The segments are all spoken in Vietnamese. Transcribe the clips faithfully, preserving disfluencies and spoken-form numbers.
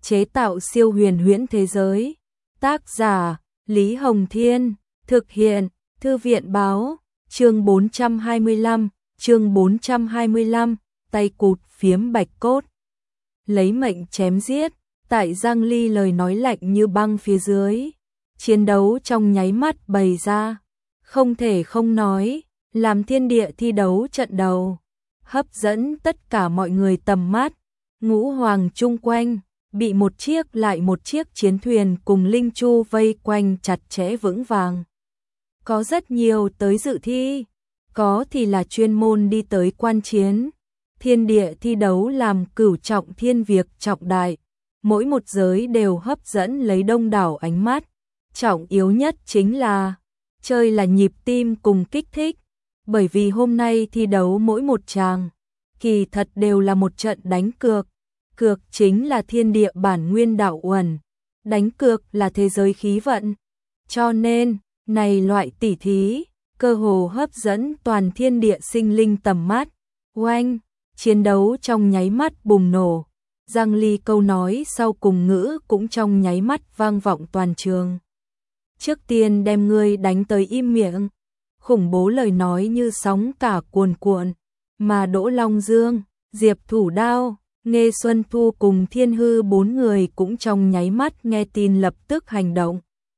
chế tạo siêu huyền huyễn thế giới. Tác giả: Lý Hồng Thiên, thực hiện: Thư viện báo. Chương bốn trăm hai mươi lăm, chương bốn trăm hai mươi lăm, tay cụt phiếm bạch cốt. Lấy mệnh chém giết, tại Giang Ly lời nói lạnh như băng phía dưới. Chiến đấu trong nháy mắt bày ra, không thể không nói, làm thiên địa thi đấu trận đầu, hấp dẫn tất cả mọi người tầm mắt. Ngũ hoàng chung quanh, bị một chiếc lại một chiếc chiến thuyền cùng linh chu vây quanh chặt chẽ vững vàng. Có rất nhiều tới dự thi, có thì là chuyên môn đi tới quan chiến. Thiên địa thi đấu làm cửu trọng thiên việc trọng đại, mỗi một giới đều hấp dẫn lấy đông đảo ánh mắt. Trọng yếu nhất chính là, chơi là nhịp tim cùng kích thích, bởi vì hôm nay thi đấu mỗi một tràng, kỳ thật đều là một trận đánh cược. Cược chính là thiên địa bản nguyên đạo uẩn, đánh cược là thế giới khí vận. Cho nên, này loại tỉ thí, cơ hồ hấp dẫn toàn thiên địa sinh linh tầm mắt. Oanh, chiến đấu trong nháy mắt bùng nổ. Giang Ly câu nói sau cùng ngữ cũng trong nháy mắt vang vọng toàn trường. Trước tiên đem ngươi đánh tới im miệng. Khủng bố lời nói như sóng cả cuồn cuộn, mà Đỗ Long Dương, Diệp Thủ Đao, Nghê Xuân Thu cùng Thiên Hư bốn người cũng trong nháy mắt nghe tin lập tức hành động.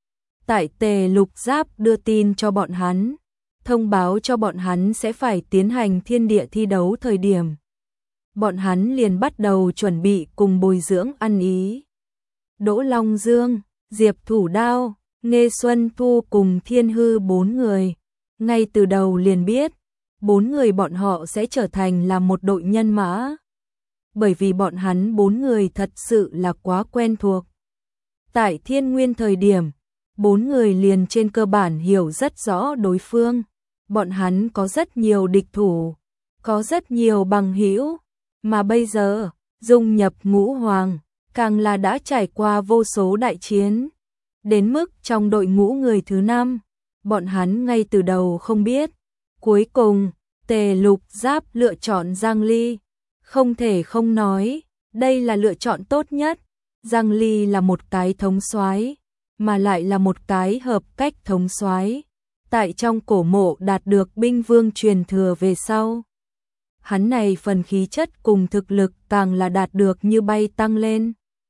Tại Tề Lục Giáp đưa tin cho bọn hắn, thông báo cho bọn hắn sẽ phải tiến hành thiên địa thi đấu thời điểm. Bọn hắn liền bắt đầu chuẩn bị cùng bồi dưỡng ăn ý. Đỗ Long Dương, Diệp Thủ Đao, Nghê Xuân Thu cùng Thiên Hư bốn người, ngay từ đầu liền biết, bốn người bọn họ sẽ trở thành là một đội nhân mã. Bởi vì bọn hắn bốn người thật sự là quá quen thuộc. Tại Thiên Nguyên thời điểm, bốn người liền trên cơ bản hiểu rất rõ đối phương. Bọn hắn có rất nhiều địch thủ, có rất nhiều bằng hữu, mà bây giờ, dung nhập ngũ hoàng, càng là đã trải qua vô số đại chiến. Đến mức trong đội ngũ người thứ năm, bọn hắn ngay từ đầu không biết. Cuối cùng, Tề Lục Giáp lựa chọn Giang Ly. Không thể không nói, đây là lựa chọn tốt nhất. Giang Ly là một cái thống soái, mà lại là một cái hợp cách thống soái. Tại trong cổ mộ đạt được binh vương truyền thừa về sau. Hắn này phần khí chất cùng thực lực càng là đạt được như bay tăng lên.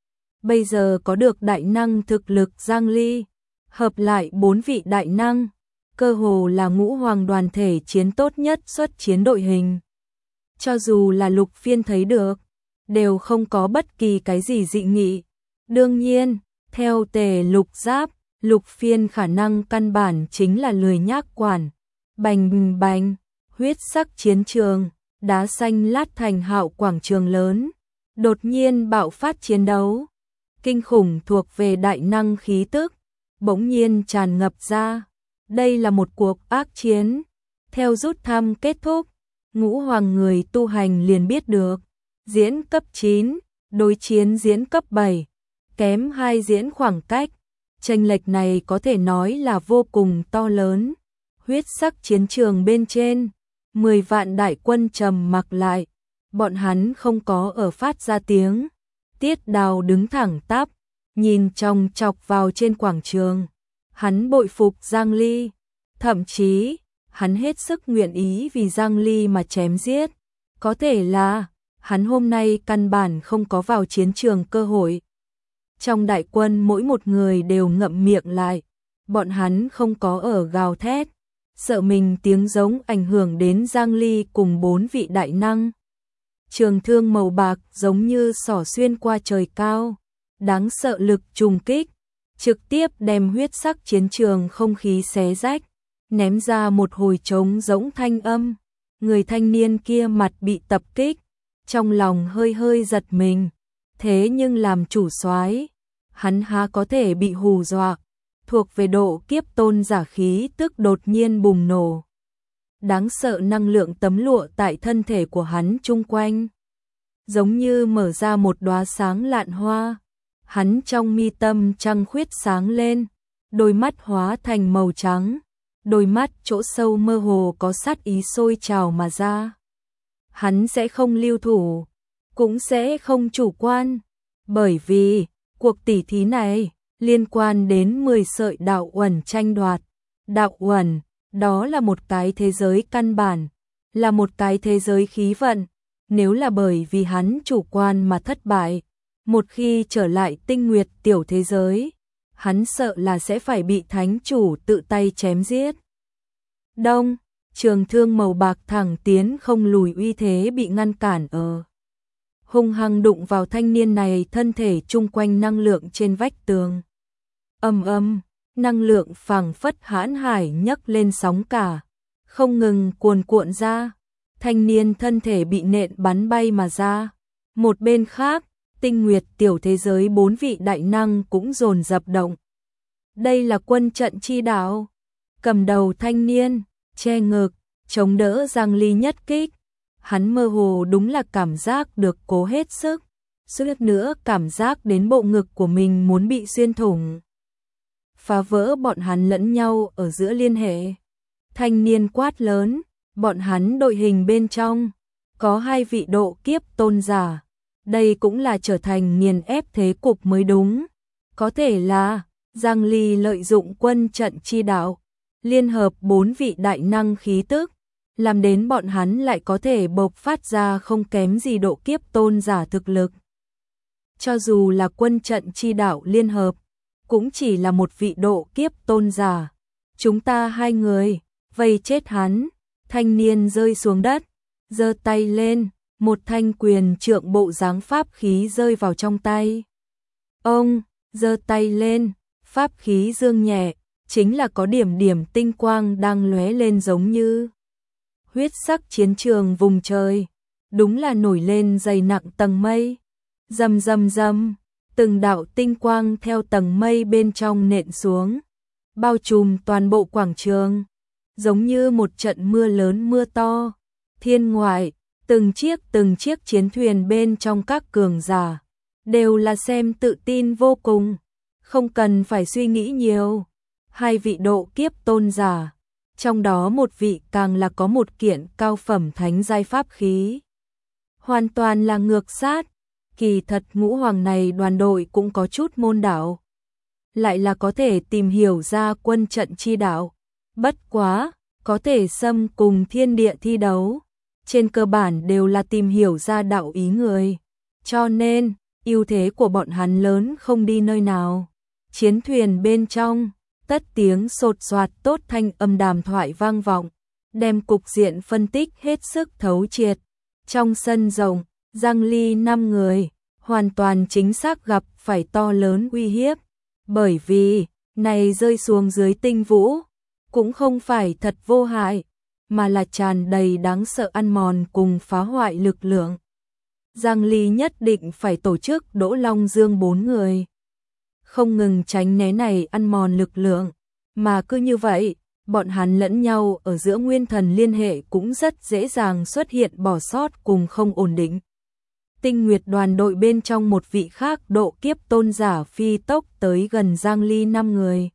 Bây giờ có được đại năng thực lực Giang Ly, hợp lại bốn vị đại năng, cơ hồ là ngũ hoàng đoàn thể chiến tốt nhất xuất chiến đội hình. Cho dù là Lục Phiên thấy được, đều không có bất kỳ cái gì dị nghị. Đương nhiên, theo Tề Lục Giáp, Lục Phiên khả năng căn bản chính là lười nhác quản. Bành bành, huyết sắc chiến trường, đá xanh lát thành hạo quảng trường lớn, đột nhiên bạo phát chiến đấu. Kinh khủng thuộc về đại năng khí tức, bỗng nhiên tràn ngập ra. Đây là một cuộc ác chiến. Theo rút thăm kết thúc, ngũ hoàng người tu hành liền biết được. Diễn cấp chín, đối chiến diễn cấp bảy, kém hai diễn khoảng cách. Chênh lệch này có thể nói là vô cùng to lớn. Huyết sắc chiến trường bên trên, mười vạn đại quân trầm mặc lại. Bọn hắn không có ở phát ra tiếng. Tiết Đào đứng thẳng tắp, nhìn chòng chọc vào trên quảng trường. Hắn bội phục Giang Ly, thậm chí, hắn hết sức nguyện ý vì Giang Ly mà chém giết. Có thể là, hắn hôm nay căn bản không có vào chiến trường cơ hội. Trong đại quân mỗi một người đều ngậm miệng lại, bọn hắn không có ở gào thét, sợ mình tiếng giống ảnh hưởng đến Giang Ly cùng bốn vị đại năng. Trường thương màu bạc giống như xỏ xuyên qua trời cao, đáng sợ lực trùng kích, trực tiếp đem huyết sắc chiến trường không khí xé rách, ném ra một hồi trống rỗng thanh âm. Người thanh niên kia mặt bị tập kích, trong lòng hơi hơi giật mình, thế nhưng làm chủ soái, hắn há có thể bị hù dọa. Thuộc về độ kiếp tôn giả khí tức đột nhiên bùng nổ. Đáng sợ năng lượng tấm lụa tại thân thể của hắn chung quanh, giống như mở ra một đóa sáng lạn hoa. Hắn trong mi tâm trăng khuyết sáng lên, đôi mắt hóa thành màu trắng, đôi mắt chỗ sâu mơ hồ có sát ý sôi trào mà ra. Hắn sẽ không lưu thủ, cũng sẽ không chủ quan, Bởi vì, cuộc tỉ thí này liên quan đến mười sợi đạo uẩn tranh đoạt. Đạo uẩn, đó là một cái thế giới căn bản, là một cái thế giới khí vận. Nếu là bởi vì hắn chủ quan mà thất bại, một khi trở lại tinh nguyệt tiểu thế giới, hắn sợ là sẽ phải bị thánh chủ tự tay chém giết. Đông, trường thương màu bạc thẳng tiến không lùi uy thế bị ngăn cản ở. Hung hăng đụng vào thanh niên này thân thể chung quanh năng lượng trên vách tường. Âm âm, năng lượng phảng phất hãn hải nhấc lên sóng cả, không ngừng cuồn cuộn ra. Thanh niên thân thể bị nện bắn bay mà ra. Một bên khác, tinh nguyệt tiểu thế giới bốn vị đại năng cũng dồn dập động. Đây là quân trận chi đạo. Cầm đầu thanh niên, che ngực, chống đỡ Giang Ly nhất kích. Hắn mơ hồ đúng là cảm giác được cố hết sức. Suýt nữa cảm giác đến bộ ngực của mình muốn bị xuyên thủng. Phá vỡ bọn hắn lẫn nhau ở giữa liên hệ. Thanh niên quát lớn, bọn hắn đội hình bên trong, có hai vị độ kiếp tôn giả. Đây cũng là trở thành nghiền ép thế cục mới đúng. Có thể là Giang Ly lợi dụng quân trận chi đạo, liên hợp bốn vị đại năng khí tức, làm đến bọn hắn lại có thể bộc phát ra không kém gì độ kiếp tôn giả thực lực. Cho dù là quân trận chi đạo liên hợp, cũng chỉ là một vị độ kiếp tôn giả. Chúng ta hai người, vây chết hắn. Thanh niên rơi xuống đất, giơ tay lên, một thanh quyền trượng bộ dáng pháp khí rơi vào trong tay. Ông, giơ tay lên, pháp khí dương nhẹ, chính là có điểm điểm tinh quang đang lóe lên giống như huyết sắc chiến trường vùng trời, đúng là nổi lên dày nặng tầng mây. Rầm rầm rầm, từng đạo tinh quang theo tầng mây bên trong nện xuống, bao trùm toàn bộ quảng trường, giống như một trận mưa lớn mưa to. Thiên ngoại, từng chiếc từng chiếc chiến thuyền bên trong các cường giả đều là xem tự tin vô cùng, không cần phải suy nghĩ nhiều. Hai vị độ kiếp tôn giả, trong đó một vị càng là có một kiện cao phẩm thánh giai pháp khí, hoàn toàn là ngược sát. Kỳ thật ngũ hoàng này đoàn đội cũng có chút môn đạo, lại là có thể tìm hiểu ra quân trận chi đạo. Bất quá, có thể xâm cùng thiên địa thi đấu, trên cơ bản đều là tìm hiểu ra đạo ý người, cho nên ưu thế của bọn hắn lớn không đi nơi nào. Chiến thuyền bên trong, tất tiếng sột soạt tốt thanh âm đàm thoại vang vọng, đem cục diện phân tích hết sức thấu triệt. Trong sân rộng, Giang Ly năm người, hoàn toàn chính xác gặp phải to lớn uy hiếp, bởi vì này rơi xuống dưới tinh vũ, cũng không phải thật vô hại, mà là tràn đầy đáng sợ ăn mòn cùng phá hoại lực lượng. Giang Ly nhất định phải tổ chức Đỗ Long Dương bốn người, không ngừng tránh né này ăn mòn lực lượng, mà cứ như vậy, bọn hắn lẫn nhau ở giữa nguyên thần liên hệ cũng rất dễ dàng xuất hiện bỏ sót cùng không ổn định. Tinh Nguyệt đoàn đội bên trong một vị khác độ kiếp tôn giả phi tốc tới gần Giang Ly năm người.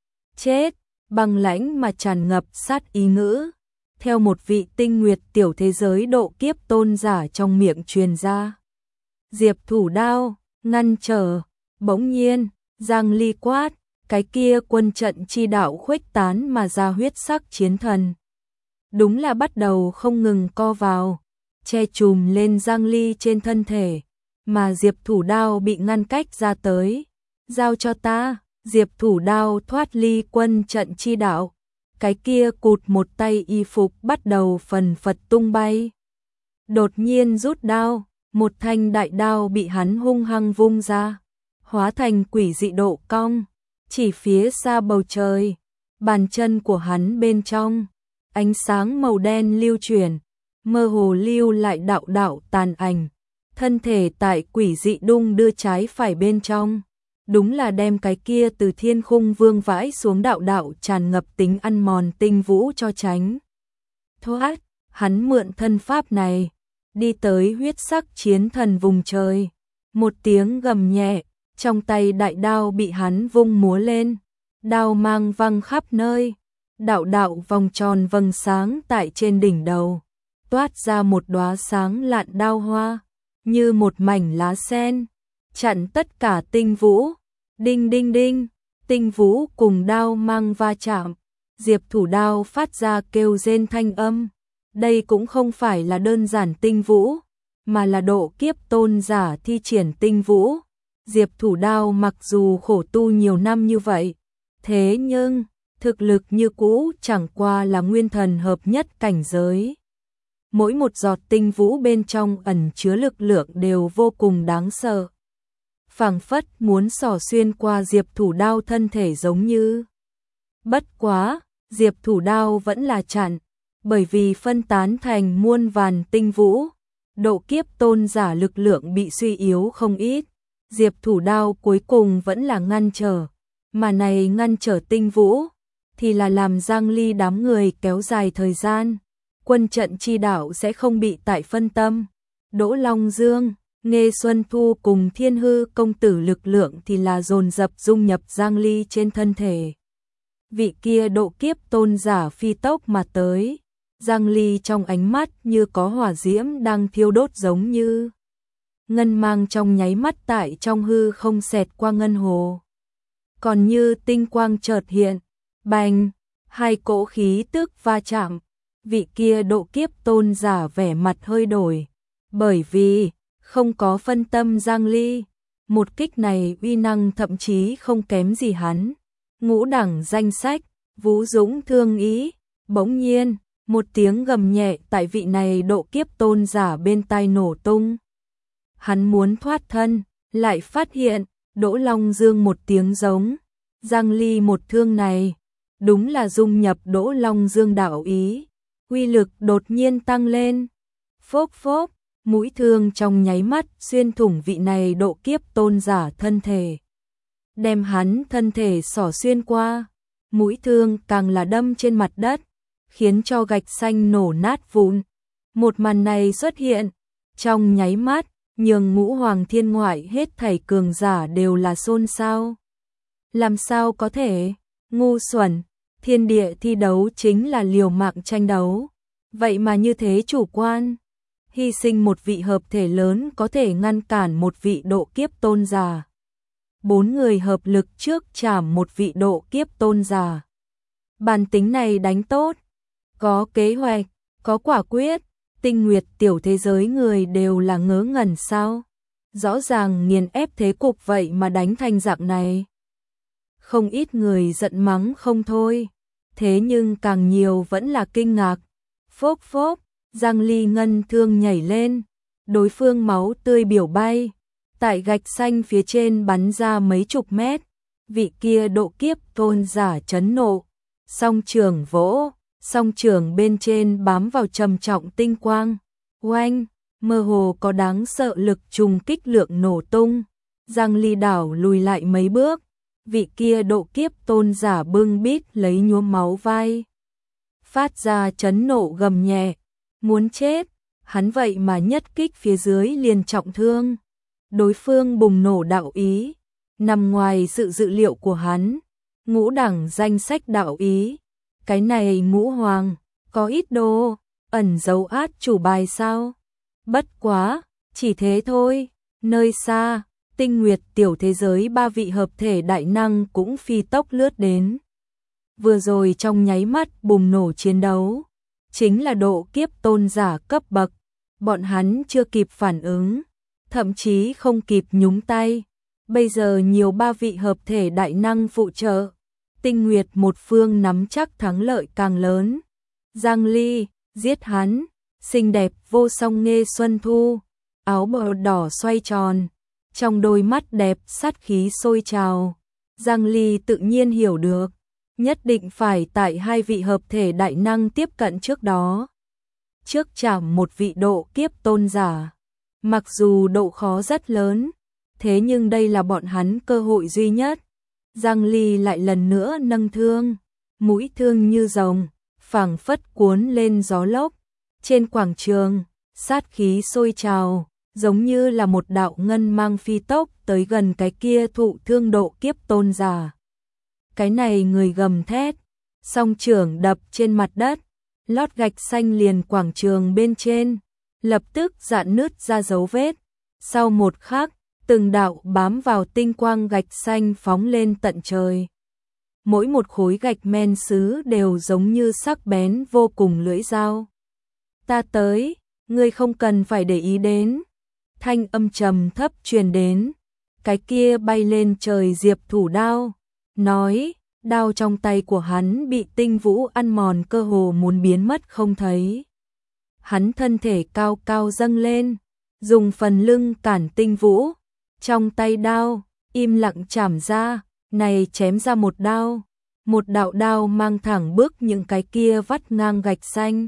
Chết, băng lãnh mà tràn ngập sát ý ngữ, theo một vị tinh nguyệt tiểu thế giới độ kiếp tôn giả trong miệng truyền ra. Diệp thủ đao, ngăn trở, bỗng nhiên, Giang Ly quát, cái kia quân trận chi đạo khuếch tán mà ra huyết sắc chiến thần. Đúng là bắt đầu không ngừng co vào, che chùm lên Giang Ly trên thân thể, mà Diệp thủ đao bị ngăn cách ra tới. Giao cho ta. Diệp thủ đao thoát ly quân trận chi đạo, cái kia cụt một tay y phục bắt đầu phần phật tung bay. Đột nhiên rút đao, một thanh đại đao bị hắn hung hăng vung ra, hóa thành quỷ dị độ cong, chỉ phía xa bầu trời, bàn chân của hắn bên trong, ánh sáng màu đen lưu chuyển, mơ hồ lưu lại đạo đạo tàn ảnh, thân thể tại quỷ dị đung đưa trái phải bên trong. Đúng là đem cái kia từ thiên khung vương vãi xuống đạo đạo tràn ngập tính ăn mòn tinh vũ cho tránh thoát. Hắn mượn thân pháp này, đi tới huyết sắc chiến thần vùng trời. Một tiếng gầm nhẹ, trong tay đại đao bị hắn vung múa lên, đao mang văng khắp nơi, đạo đạo vòng tròn vầng sáng tại trên đỉnh đầu, toát ra một đóa sáng lạn đao hoa, như một mảnh lá sen. chặn tất cả tinh vũ. Đinh đinh đinh, tinh vũ cùng đao mang va chạm, Diệp Thủ đao phát ra kêu rên thanh âm. Đây cũng không phải là đơn giản tinh vũ, mà là độ kiếp tôn giả thi triển tinh vũ. Diệp Thủ đao mặc dù khổ tu nhiều năm như vậy, thế nhưng thực lực như cũ chẳng qua là nguyên thần hợp nhất cảnh giới. Mỗi một giọt tinh vũ bên trong ẩn chứa lực lượng đều vô cùng đáng sợ. Phảng phất muốn xỏ xuyên qua Diệp Thủ đao thân thể giống như. Bất quá, Diệp Thủ đao vẫn là chặn, bởi vì phân tán thành muôn vàn tinh vũ, độ kiếp tôn giả lực lượng bị suy yếu không ít. Diệp Thủ đao cuối cùng vẫn là ngăn trở, mà này ngăn trở tinh vũ, thì là làm Giang Ly đám người kéo dài thời gian. Quân trận chi đạo sẽ không bị tại phân tâm. Đỗ Long Dương, Nghê Xuân Thu cùng Thiên Hư công tử lực lượng thì là dồn dập dung nhập Giang Ly trên thân thể. Vị kia độ kiếp tôn giả phi tốc mà tới, Giang Ly trong ánh mắt như có hỏa diễm đang thiêu đốt giống như. Ngân mang trong nháy mắt tại trong hư không xẹt qua ngân hồ. Còn như tinh quang chợt hiện, bành, hai cỗ khí tức va chạm, vị kia độ kiếp tôn giả vẻ mặt hơi đổi, bởi vì không có phân tâm Giang Ly, một kích này uy năng thậm chí không kém gì hắn. Ngũ đẳng danh sách, Vũ Dũng thương ý, bỗng nhiên, một tiếng gầm nhẹ tại vị này độ kiếp tôn giả bên tai nổ tung. Hắn muốn thoát thân, lại phát hiện, Đỗ Long Dương một tiếng giống, Giang Ly một thương này, đúng là dung nhập Đỗ Long Dương đạo ý, uy lực đột nhiên tăng lên. Phốc phốc, mũi thương trong nháy mắt xuyên thủng vị này độ kiếp tôn giả thân thể, đem hắn thân thể xỏ xuyên qua, mũi thương càng là đâm trên mặt đất, khiến cho gạch xanh nổ nát vụn. Một màn này xuất hiện, trong nháy mắt, nhường Ngũ Hoàng Thiên ngoại hết thảy cường giả đều là xôn xao. Làm sao có thể, ngu xuẩn, thiên địa thi đấu chính là liều mạng tranh đấu, vậy mà như thế chủ quan, hy sinh một vị hợp thể lớn có thể ngăn cản một vị độ kiếp tôn giả. Bốn người hợp lực trước chảm một vị độ kiếp tôn giả. Bản tính này đánh tốt, có kế hoạch, có quả quyết. Tinh Nguyệt tiểu thế giới người đều là ngớ ngẩn sao? Rõ ràng nghiền ép thế cục vậy mà đánh thành dạng này. Không ít người giận mắng không thôi, thế nhưng càng nhiều vẫn là kinh ngạc. Phốc phốc, Giang Ly ngân thương nhảy lên, đối phương máu tươi biểu bay, tại gạch xanh phía trên bắn ra mấy chục mét. Vị kia độ kiếp tôn giả chấn nộ, song trường vỗ. Song trường bên trên bám vào trầm trọng tinh quang, oanh, mơ hồ có đáng sợ lực trùng kích lượng nổ tung. Giang Ly đảo lùi lại mấy bước, vị kia độ kiếp tôn giả bưng bít lấy nhuốm máu vai, phát ra chấn nộ gầm nhẹ, muốn chết, hắn vậy mà nhất kích phía dưới liền trọng thương. Đối phương bùng nổ đạo ý, nằm ngoài sự dự liệu của hắn, ngũ đẳng danh sách đạo ý. Cái này Ngũ Hoàng, có ít đồ, ẩn dấu át chủ bài sao? Bất quá, chỉ thế thôi, nơi xa, Tinh Nguyệt tiểu thế giới ba vị hợp thể đại năng cũng phi tốc lướt đến. Vừa rồi trong nháy mắt bùng nổ chiến đấu, chính là độ kiếp tôn giả cấp bậc, bọn hắn chưa kịp phản ứng, thậm chí không kịp nhúng tay. Bây giờ nhiều ba vị hợp thể đại năng phụ trợ. Tinh Nguyệt một phương nắm chắc thắng lợi càng lớn. Giang Ly, giết hắn, xinh đẹp vô song Nghê Xuân Thu, áo bờ đỏ xoay tròn, trong đôi mắt đẹp sát khí sôi trào. Giang Ly tự nhiên hiểu được, nhất định phải tại hai vị hợp thể đại năng tiếp cận trước đó. Trước chạm một vị độ kiếp tôn giả, mặc dù độ khó rất lớn, thế nhưng đây là bọn hắn cơ hội duy nhất. Giang Ly lại lần nữa nâng thương, mũi thương như rồng, phảng phất cuốn lên gió lốc. Trên quảng trường, sát khí sôi trào, giống như là một đạo ngân mang phi tốc tới gần cái kia thụ thương độ kiếp tôn giả. Cái này người gầm thét, song trưởng đập trên mặt đất, lót gạch xanh liền quảng trường bên trên, lập tức rạn nứt ra dấu vết. Sau một khắc, từng đạo bám vào tinh quang gạch xanh phóng lên tận trời. Mỗi một khối gạch men sứ đều giống như sắc bén vô cùng lưỡi dao. Ta tới, ngươi không cần phải để ý đến. Thanh âm trầm thấp truyền đến, cái kia bay lên trời Diệp Thủ đao, nói, đao trong tay của hắn bị tinh vũ ăn mòn cơ hồ muốn biến mất không thấy. Hắn thân thể cao cao dâng lên, dùng phần lưng cản tinh vũ, trong tay đao, im lặng chảm ra, này chém ra một đao, một đạo đao mang thẳng bước những cái kia vắt ngang gạch xanh.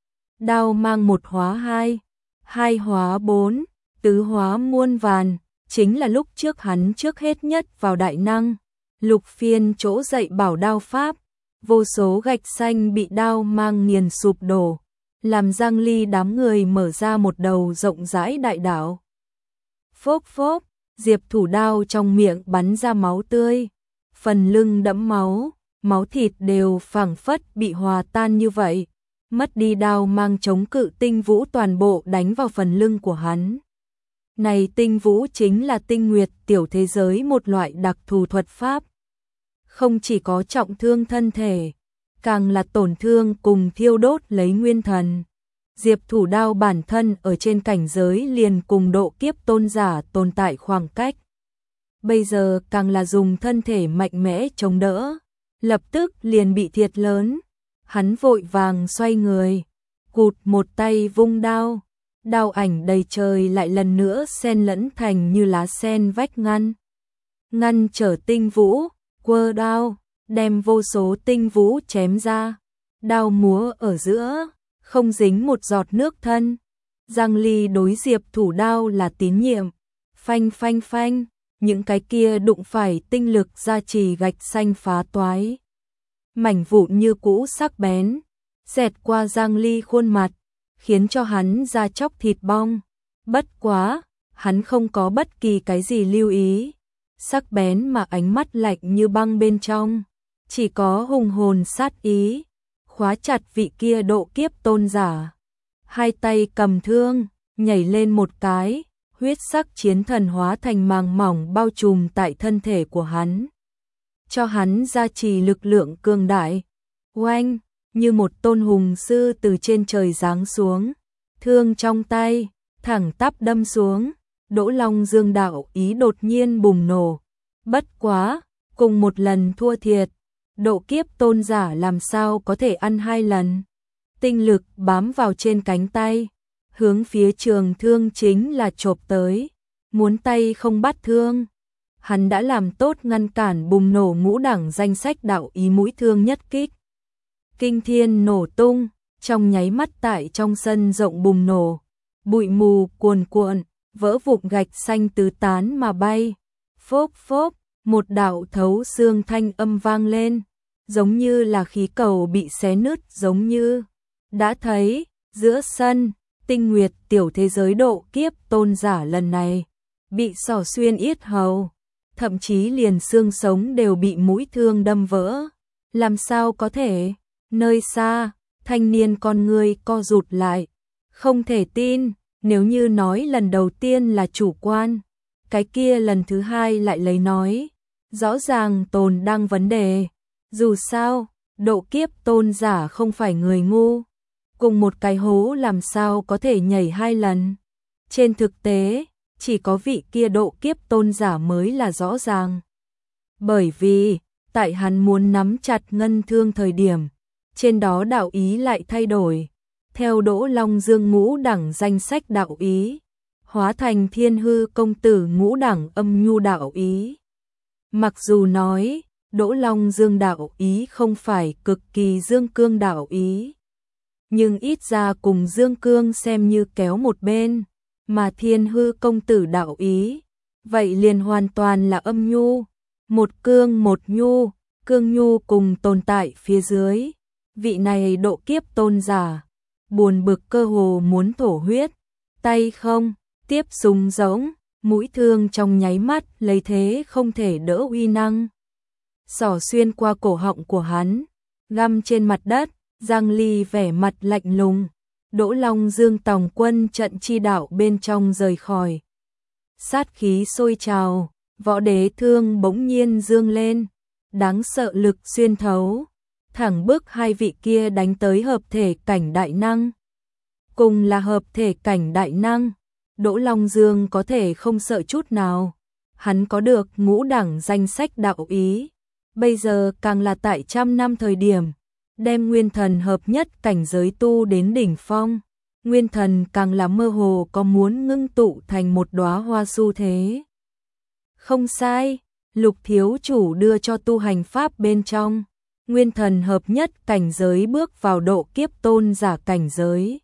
Đao mang một hóa hai, hai hóa bốn, tứ hóa muôn vàn, chính là lúc trước hắn trước hết nhất vào đại năng, lục phiên chỗ dạy bảo đao pháp, vô số gạch xanh bị đao mang nghiền sụp đổ, làm Giang Ly đám người mở ra một đầu rộng rãi đại đảo. Phốc phốc, Diệp Thủ đao trong miệng bắn ra máu tươi, phần lưng đẫm máu, máu thịt đều phảng phất bị hòa tan như vậy, mất đi đao mang chống cự tinh vũ toàn bộ đánh vào phần lưng của hắn. Này tinh vũ chính là tinh nguyệt tiểu thế giới một loại đặc thù thuật pháp. Không chỉ có trọng thương thân thể, càng là tổn thương cùng thiêu đốt lấy nguyên thần. Diệp Thủ đao bản thân ở trên cảnh giới liền cùng độ kiếp tôn giả tồn tại khoảng cách. Bây giờ càng là dùng thân thể mạnh mẽ chống đỡ, lập tức liền bị thiệt lớn. Hắn vội vàng xoay người, cụt một tay vung đao, đao ảnh đầy trời lại lần nữa xen lẫn thành như lá sen vách ngăn. Ngăn trở tinh vũ, quơ đao, đem vô số tinh vũ chém ra, đao múa ở giữa, không dính một giọt nước thân. Giang Ly đối Diệp Thủ đao là tín nhiệm, phanh phanh phanh, những cái kia đụng phải tinh lực gia trì gạch xanh phá toái. Mảnh vụn như cũ sắc bén, xẹt qua Giang Ly khuôn mặt, khiến cho hắn da chóc thịt bong. Bất quá, hắn không có bất kỳ cái gì lưu ý, sắc bén mà ánh mắt lạnh như băng bên trong, chỉ có hùng hồn sát ý, khóa chặt vị kia độ kiếp tôn giả. Hai tay cầm thương, nhảy lên một cái, huyết sắc chiến thần hóa thành màng mỏng bao trùm tại thân thể của hắn, cho hắn gia trì lực lượng cường đại. Oanh, như một tôn hùng sư từ trên trời giáng xuống, thương trong tay, thẳng tắp đâm xuống, Đỗ Long Dương đạo ý đột nhiên bùng nổ. Bất quá, cùng một lần thua thiệt, độ kiếp tôn giả làm sao có thể ăn hai lần. Tinh lực bám vào trên cánh tay, hướng phía trường thương chính là chộp tới, muốn tay không bắt thương. Hắn đã làm tốt ngăn cản bùng nổ ngũ đẳng danh sách đạo ý mũi thương nhất kích. Kinh thiên nổ tung, trong nháy mắt tại trong sân rộng bùng nổ, bụi mù cuồn cuộn, vỡ vụn gạch xanh tứ tán mà bay. Phốc phốc, một đạo thấu xương thanh âm vang lên, giống như là khí cầu bị xé nứt giống như. Đã thấy, giữa sân, tinh nguyệt tiểu thế giới độ kiếp tôn giả lần này, bị xỏ xuyên yết hầu, thậm chí liền xương sống đều bị mũi thương đâm vỡ. Làm sao có thể? Nơi xa, thanh niên con người co rụt lại, không thể tin, nếu như nói lần đầu tiên là chủ quan, cái kia lần thứ hai lại lấy nói, rõ ràng tồn đang vấn đề. Dù sao, độ kiếp tôn giả không phải người ngu, cùng một cái hố làm sao có thể nhảy hai lần. Trên thực tế, chỉ có vị kia độ kiếp tôn giả mới là rõ ràng. Bởi vì, tại hắn muốn nắm chặt ngân thương thời điểm, trên đó đạo ý lại thay đổi, theo Đỗ Long Dương ngũ đẳng danh sách đạo ý, hóa thành Thiên Hư công tử ngũ đẳng âm nhu đạo ý. Mặc dù nói, Đỗ Long Dương đạo ý không phải cực kỳ dương cương đạo ý, nhưng ít ra cùng dương cương xem như kéo một bên, mà Thiên Hư công tử đạo ý, vậy liền hoàn toàn là âm nhu, một cương một nhu, cương nhu cùng tồn tại phía dưới. Vị này độ kiếp tôn giả, buồn bực cơ hồ muốn thổ huyết, tay không, tiếp súng giống, mũi thương trong nháy mắt lấy thế không thể đỡ uy năng. Xỏ xuyên qua cổ họng của hắn, găm trên mặt đất, Giang Ly vẻ mặt lạnh lùng, Đỗ Long Dương tòng quân trận chi đạo bên trong rời khỏi. sát khí sôi trào, võ đế thương bỗng nhiên dương lên, đáng sợ lực xuyên thấu, thẳng bức hai vị kia đánh tới hợp thể cảnh đại năng. Cùng là hợp thể cảnh đại năng, Đỗ Long Dương có thể không sợ chút nào. Hắn có được ngũ đẳng danh sách đạo ý, bây giờ càng là tại trăm năm thời điểm, đem nguyên thần hợp nhất cảnh giới tu đến đỉnh phong. Nguyên thần càng là mơ hồ có muốn ngưng tụ thành một đóa hoa xu thế. Không sai, Lục thiếu chủ đưa cho tu hành pháp bên trong, nguyên thần hợp nhất cảnh giới bước vào độ kiếp tôn giả cảnh giới.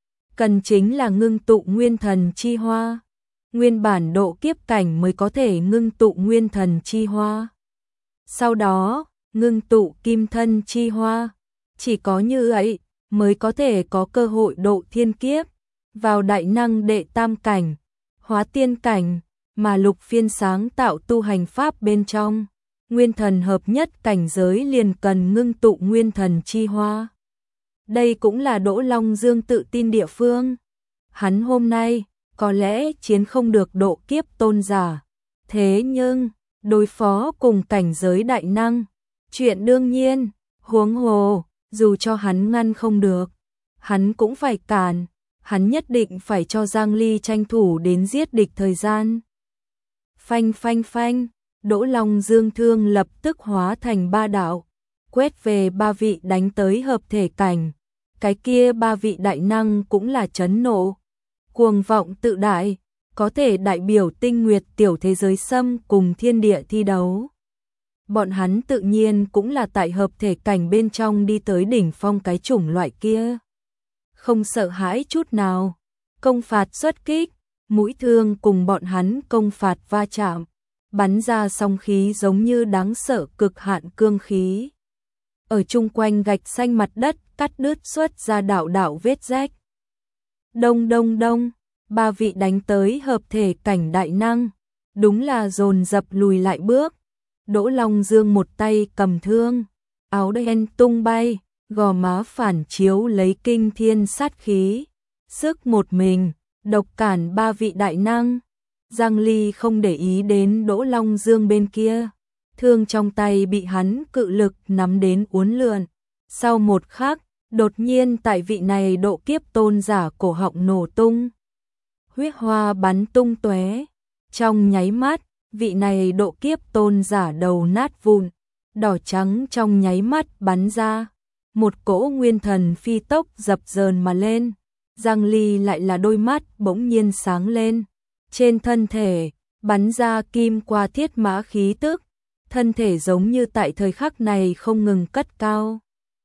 Cần chính là ngưng tụ nguyên thần chi hoa. Nguyên bản độ kiếp cảnh mới có thể ngưng tụ nguyên thần chi hoa. Sau đó, ngưng tụ kim thân chi hoa. Chỉ có như vậy mới có thể có cơ hội độ thiên kiếp, vào đại năng đệ tam cảnh, hóa tiên cảnh, mà Lục Phiên sáng tạo tu hành pháp bên trong. Nguyên thần hợp nhất cảnh giới liền cần ngưng tụ nguyên thần chi hoa. Đây cũng là Đỗ Long Dương tự tin địa phương. Hắn hôm nay có lẽ chiến không được độ kiếp tôn giả, thế nhưng đối phó cùng cảnh giới đại năng, chuyện đương nhiên. Huống hồ, dù cho hắn ngăn không được, hắn cũng phải cản, hắn nhất định phải cho Giang Ly tranh thủ đến giết địch thời gian. Phanh phanh phanh, Đỗ Long Dương thương lập tức hóa thành ba đạo, quét về ba vị đánh tới hợp thể cảnh. Cái kia ba vị đại năng cũng là chấn nộ, cuồng vọng tự đại, có thể đại biểu tinh nguyệt tiểu thế giới xâm cùng thiên địa thi đấu. Bọn hắn tự nhiên cũng là tại hợp thể cảnh bên trong đi tới đỉnh phong cái chủng loại kia. Không sợ hãi chút nào, công phạt xuất kích, mũi thương cùng bọn hắn công phạt va chạm, bắn ra song khí giống như đáng sợ cực hạn cương khí. Ở chung quanh gạch xanh mặt đất cắt đứt xuất ra đạo đạo vết rách. Đông đông đông, ba vị đánh tới hợp thể cảnh đại năng, đúng là dồn dập lùi lại bước. Đỗ Long Dương một tay cầm thương, áo đen tung bay, gò má phản chiếu lấy kinh thiên sát khí, sức một mình, độc cản ba vị đại năng. Giang Ly không để ý đến Đỗ Long Dương bên kia, thương trong tay bị hắn cự lực nắm đến uốn lượn. Sau một khắc, đột nhiên tại vị này độ kiếp tôn giả cổ họng nổ tung, huyết hoa bắn tung tóe. Trong nháy mắt, vị này độ kiếp tôn giả đầu nát vụn, đỏ trắng trong nháy mắt bắn ra, một cỗ nguyên thần phi tốc dập dờn mà lên. Giang Ly lại là đôi mắt bỗng nhiên sáng lên, trên thân thể bắn ra kim qua thiết mã khí tức, thân thể giống như tại thời khắc này không ngừng cất cao.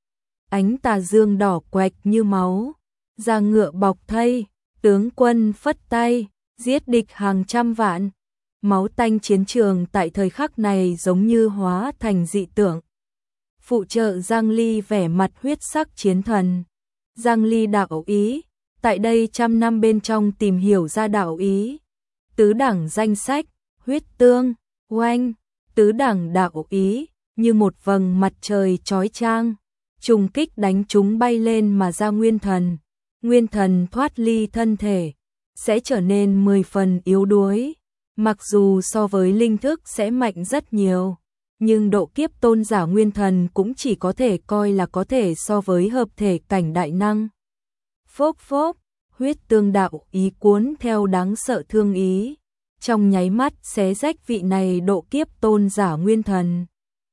Ánh tà dương đỏ quạch như máu, da ngựa bọc thây, tướng quân phất tay, giết địch hàng trăm vạn. Máu tanh chiến trường tại thời khắc này giống như hóa thành dị tượng. Phụ trợ Giang Ly vẻ mặt huyết sắc chiến thần. Giang Ly đạo ý, tại đây trăm năm bên trong tìm hiểu ra đạo ý. Tứ đẳng danh sách, huyết tương, oanh, tứ đẳng đạo ý, như một vầng mặt trời chói chang, trùng kích đánh chúng bay lên mà ra nguyên thần. Nguyên thần thoát ly thân thể, sẽ trở nên mười phần yếu đuối. Mặc dù so với linh thức sẽ mạnh rất nhiều, nhưng độ kiếp tôn giả nguyên thần cũng chỉ có thể coi là có thể so với hợp thể cảnh đại năng. Phốc phốc, huyết tương đạo ý cuốn theo đáng sợ thương ý, trong nháy mắt xé rách vị này độ kiếp tôn giả nguyên thần.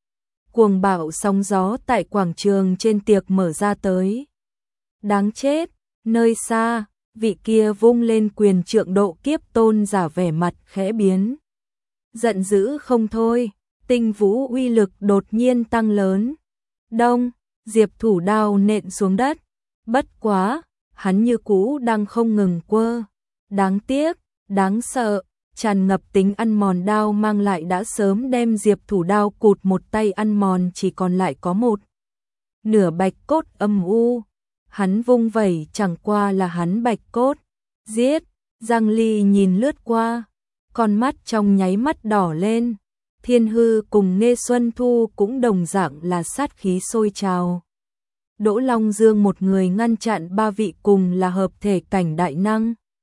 Cuồng bạo sóng gió tại quảng trường trên tiệc mở ra tới. Đáng chết, nơi xa, vị kia vung lên quyền trượng độ kiếp tôn giả vẻ mặt khẽ biến. Giận dữ không thôi, tinh vũ uy lực đột nhiên tăng lớn. Đông, diệp thủ đao nện xuống đất. Bất quá, hắn như cũ đang không ngừng quơ. Đáng tiếc, đáng sợ, tràn ngập tính ăn mòn đao mang lại đã sớm đem diệp thủ đao cụt một tay ăn mòn, chỉ còn lại có một nửa bạch cốt âm u. Hắn vung vẩy chẳng qua là hắn bạch cốt. Giết, Giang Ly nhìn lướt qua, con mắt trong nháy mắt đỏ lên. Thiên Hư cùng Nghê Xuân Thu cũng đồng dạng là sát khí sôi trào. Đỗ Long Dương một người ngăn chặn ba vị cùng là hợp thể cảnh đại năng.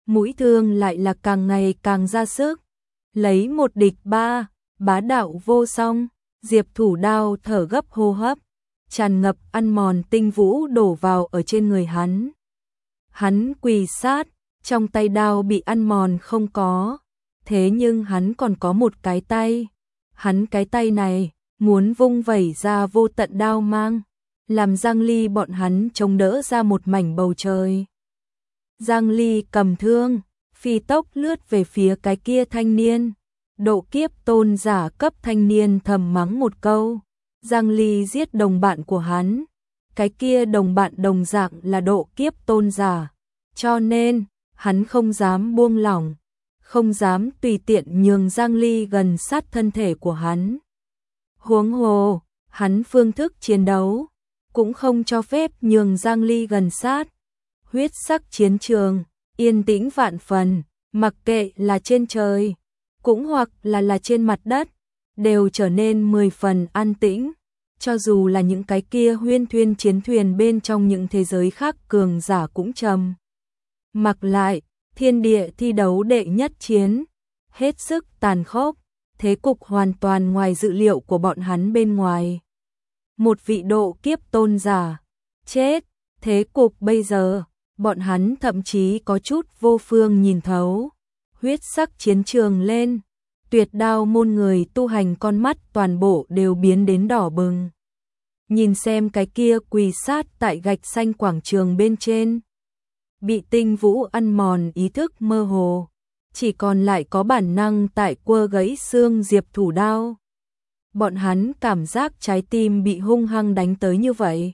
mũi thương lại là càng ngày càng ra sức, lấy một địch ba, bá đạo vô song, Diệp Thủ Đao thở gấp hô hấp, tràn ngập ăn mòn tinh vũ đổ vào ở trên người hắn. Hắn quỳ sát, trong tay đao bị ăn mòn không có, thế nhưng hắn còn có một cái tay, hắn cái tay này muốn vung vẩy ra vô tận đao mang, làm Giang Ly bọn hắn chống đỡ ra một mảnh bầu trời. Giang Ly cầm thương, phi tốc lướt về phía cái kia thanh niên. Độ kiếp tôn giả cấp thanh niên thầm mắng một câu. Giang Ly giết đồng bạn của hắn. Cái kia đồng bạn đồng dạng là độ kiếp tôn giả. Cho nên, hắn không dám buông lỏng. Không dám tùy tiện nhường Giang Ly gần sát thân thể của hắn. Huống hồ, hắn phương thức chiến đấu cũng không cho phép nhường Giang Ly gần sát. Huyết sắc chiến trường, yên tĩnh vạn phần, mặc kệ là trên trời, cũng hoặc là là trên mặt đất, đều trở nên mười phần an tĩnh. Cho dù là những cái kia huyên thuyên chiến thuyền bên trong những thế giới khác cường giả cũng trầm mặc lại, thiên địa thi đấu đệ nhất chiến, hết sức tàn khốc, thế cục hoàn toàn ngoài dự liệu của bọn hắn bên ngoài. Một vị độ kiếp tôn giả, chết, thế cục bây giờ, bọn hắn thậm chí có chút vô phương nhìn thấu. Huyết sắc chiến trường lên, tuyệt đao môn người tu hành con mắt toàn bộ đều biến đến đỏ bừng. Nhìn xem cái kia quỳ sát tại gạch xanh quảng trường bên trên. Bị tinh vũ ăn mòn ý thức mơ hồ, chỉ còn lại có bản năng tại quơ gãy xương Diệp Thủ Đao. Bọn hắn cảm giác trái tim bị hung hăng đánh tới như vậy.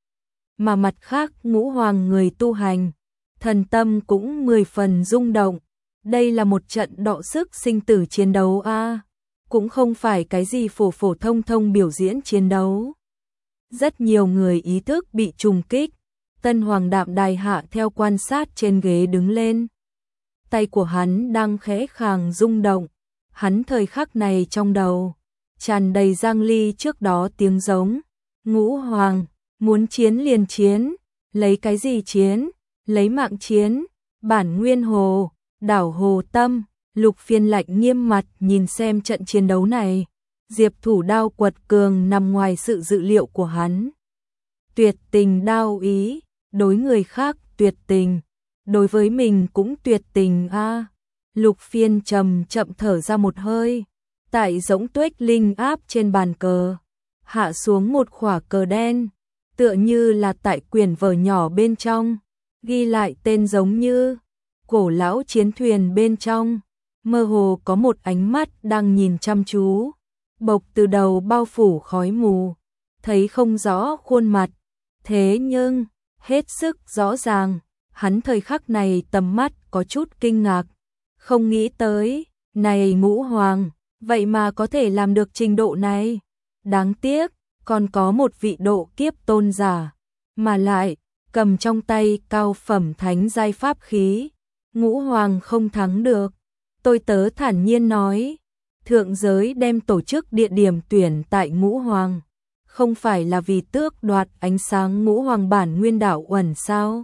Mà mặt khác ngũ hoàng người tu hành, thần tâm cũng mười phần rung động. Đây là một trận đọ sức sinh tử chiến đấu a, à, cũng không phải cái gì phổ phổ thông thông biểu diễn chiến đấu. Rất nhiều người ý thức bị trùng kích. Tân Hoàng Đạm Đài hạ theo quan sát trên ghế đứng lên. Tay của hắn đang khẽ khàng rung động. Hắn thời khắc này trong đầu tràn đầy Giang Ly trước đó tiếng giống. Ngũ hoàng, muốn chiến liền chiến, lấy cái gì chiến, lấy mạng chiến. Bản Nguyên Hồ, đảo Hồ Tâm, Lục Phiên lạnh nghiêm mặt nhìn xem trận chiến đấu này. Diệp Thủ Đao quật cường nằm ngoài sự dự liệu của hắn. Tuyệt tình đao ý, đối người khác tuyệt tình, đối với mình cũng tuyệt tình a. À. Lục Phiên trầm chậm thở ra một hơi, tại giống tuếch linh áp trên bàn cờ, hạ xuống một khỏa cờ đen, tựa như là tại quyển vở nhỏ bên trong, ghi lại tên giống như cổ lão chiến thuyền bên trong, mơ hồ có một ánh mắt đang nhìn chăm chú, bộc từ đầu bao phủ khói mù, thấy không rõ khuôn mặt, thế nhưng hết sức rõ ràng, hắn thời khắc này tầm mắt có chút kinh ngạc, không nghĩ tới, này ngũ hoàng, vậy mà có thể làm được trình độ này. Đáng tiếc, còn có một vị độ kiếp tôn giả, mà lại, cầm trong tay cao phẩm thánh giai pháp khí, ngũ hoàng không thắng được. Tôi tớ thản nhiên nói, thượng giới đem tổ chức địa điểm tuyển tại ngũ hoàng. Không phải là vì tước đoạt ánh sáng ngũ hoàng bản nguyên đảo uẩn sao?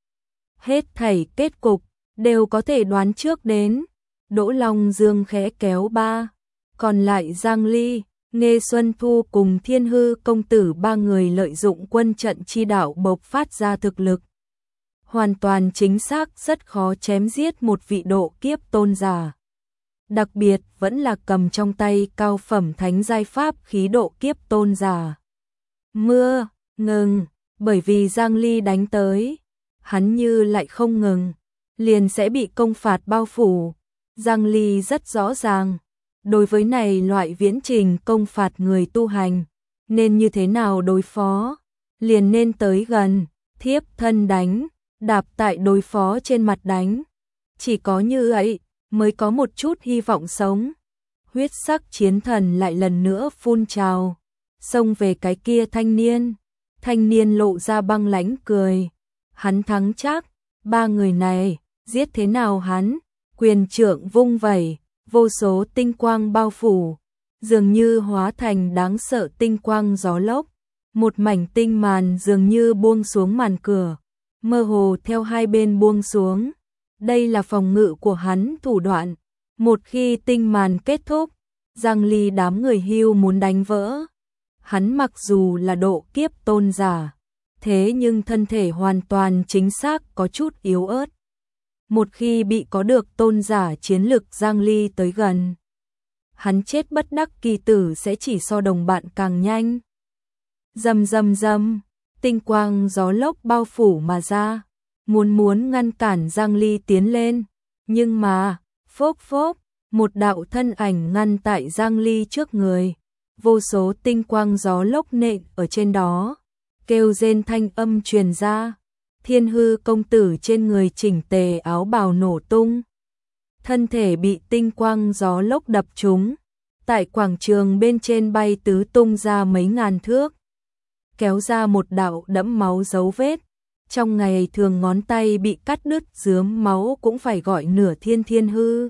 Hết thảy kết cục, đều có thể đoán trước đến. Đỗ Long Dương khẽ kéo ba. Còn lại Giang Ly, Nghê Xuân Thu cùng Thiên Hư công tử ba người lợi dụng quân trận chi đạo bộc phát ra thực lực. Hoàn toàn chính xác rất khó chém giết một vị độ kiếp tôn giả. Đặc biệt vẫn là cầm trong tay cao phẩm thánh giai pháp khí độ kiếp tôn giả. Mưa, ngừng, bởi vì Giang Ly đánh tới, hắn như lại không ngừng, liền sẽ bị công phạt bao phủ. Giang Ly rất rõ ràng, đối với này loại viễn trình công phạt người tu hành, nên như thế nào đối phó, liền nên tới gần, thiếp thân đánh, đạp tại đối phó trên mặt đánh. Chỉ có như vậy, mới có một chút hy vọng sống. Huyết sắc chiến thần lại lần nữa phun trào, xông về cái kia thanh niên. Thanh niên lộ ra băng lãnh cười. Hắn thắng chắc, ba người này, giết thế nào hắn, quyền trượng vung vẩy, vô số tinh quang bao phủ, dường như hóa thành đáng sợ tinh quang gió lốc. Một mảnh tinh màn dường như buông xuống màn cửa, mơ hồ theo hai bên buông xuống, Đây là phòng ngự của hắn thủ đoạn. Một khi tinh màn kết thúc, Giang Ly đám người hưu muốn đánh vỡ. Hắn mặc dù là độ kiếp tôn giả, thế nhưng thân thể hoàn toàn chính xác có chút yếu ớt. Một khi bị có được tôn giả chiến lực Giang Ly tới gần, hắn chết bất đắc kỳ tử sẽ chỉ so đồng bạn càng nhanh. Rầm rầm rầm, tinh quang gió lốc bao phủ mà ra, muốn muốn ngăn cản Giang Ly tiến lên, nhưng mà, phốp phốp, một đạo thân ảnh ngăn tại Giang Ly trước người, vô số tinh quang gió lốc nện ở trên đó, kêu rên thanh âm truyền ra, Thiên Hư công tử trên người chỉnh tề áo bào nổ tung, thân thể bị tinh quang gió lốc đập trúng, tại quảng trường bên trên bay tứ tung ra mấy ngàn thước, kéo ra một đạo đẫm máu dấu vết. Trong ngày thường ngón tay bị cắt đứt rướm máu cũng phải gọi nửa thiên thiên hư.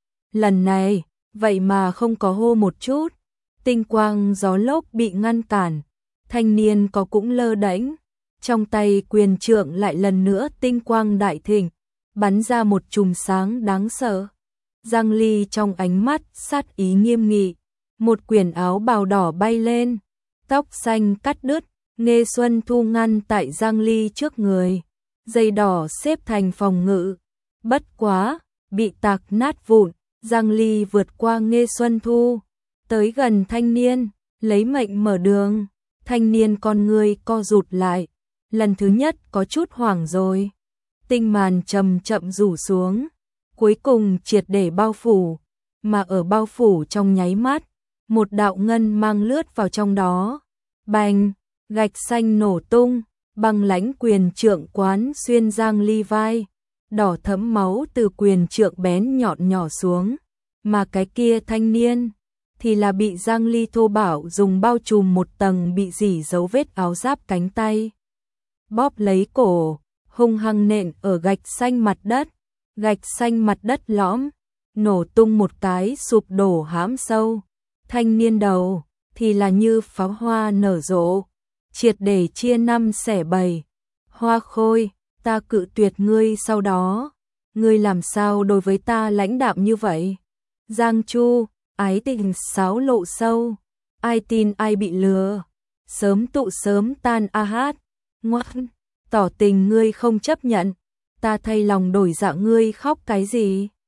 Lần này, vậy mà không có hô một chút, tinh quang gió lốc bị ngăn cản, thanh niên có cũng lơ đễnh, trong tay quyền trượng lại lần nữa tinh quang đại thịnh, bắn ra một chùm sáng đáng sợ. Giang Ly trong ánh mắt sát ý nghiêm nghị, một quyển áo bào đỏ bay lên, tóc xanh cắt đứt, Nghê Xuân Thu ngăn tại Giang Ly trước người, dây đỏ xếp thành phòng ngự, bất quá, bị tạc nát vụn, Giang Ly vượt qua Nghê Xuân Thu, tới gần thanh niên, lấy mệnh mở đường, thanh niên con người co rụt lại, lần thứ nhất có chút hoảng rồi, tinh màn chậm chậm rủ xuống, cuối cùng triệt để bao phủ, mà ở bao phủ trong nháy mắt, một đạo ngân mang lướt vào trong đó, bành, gạch xanh nổ tung, băng lãnh quyền trượng quán xuyên Giang Ly vai, đỏ thẫm máu từ quyền trượng bén nhọn nhỏ xuống, mà cái kia thanh niên thì là bị Giang Ly thô bạo dùng bao trùm một tầng bị rỉ dấu vết áo giáp cánh tay, bóp lấy cổ, hung hăng nện ở gạch xanh mặt đất, gạch xanh mặt đất lõm, nổ tung một cái sụp đổ hãm sâu, thanh niên đầu thì là như pháo hoa nở rộ, triệt để chia năm xẻ bảy. Hoa Khôi, ta cự tuyệt ngươi sau đó, ngươi làm sao đối với ta lãnh đạm như vậy? Giang Chu, ái tình sáo lộ sâu, ai tin ai bị lừa, sớm tụ sớm tan a hát, ngoan, tỏ tình ngươi không chấp nhận, ta thay lòng đổi dạ ngươi khóc cái gì?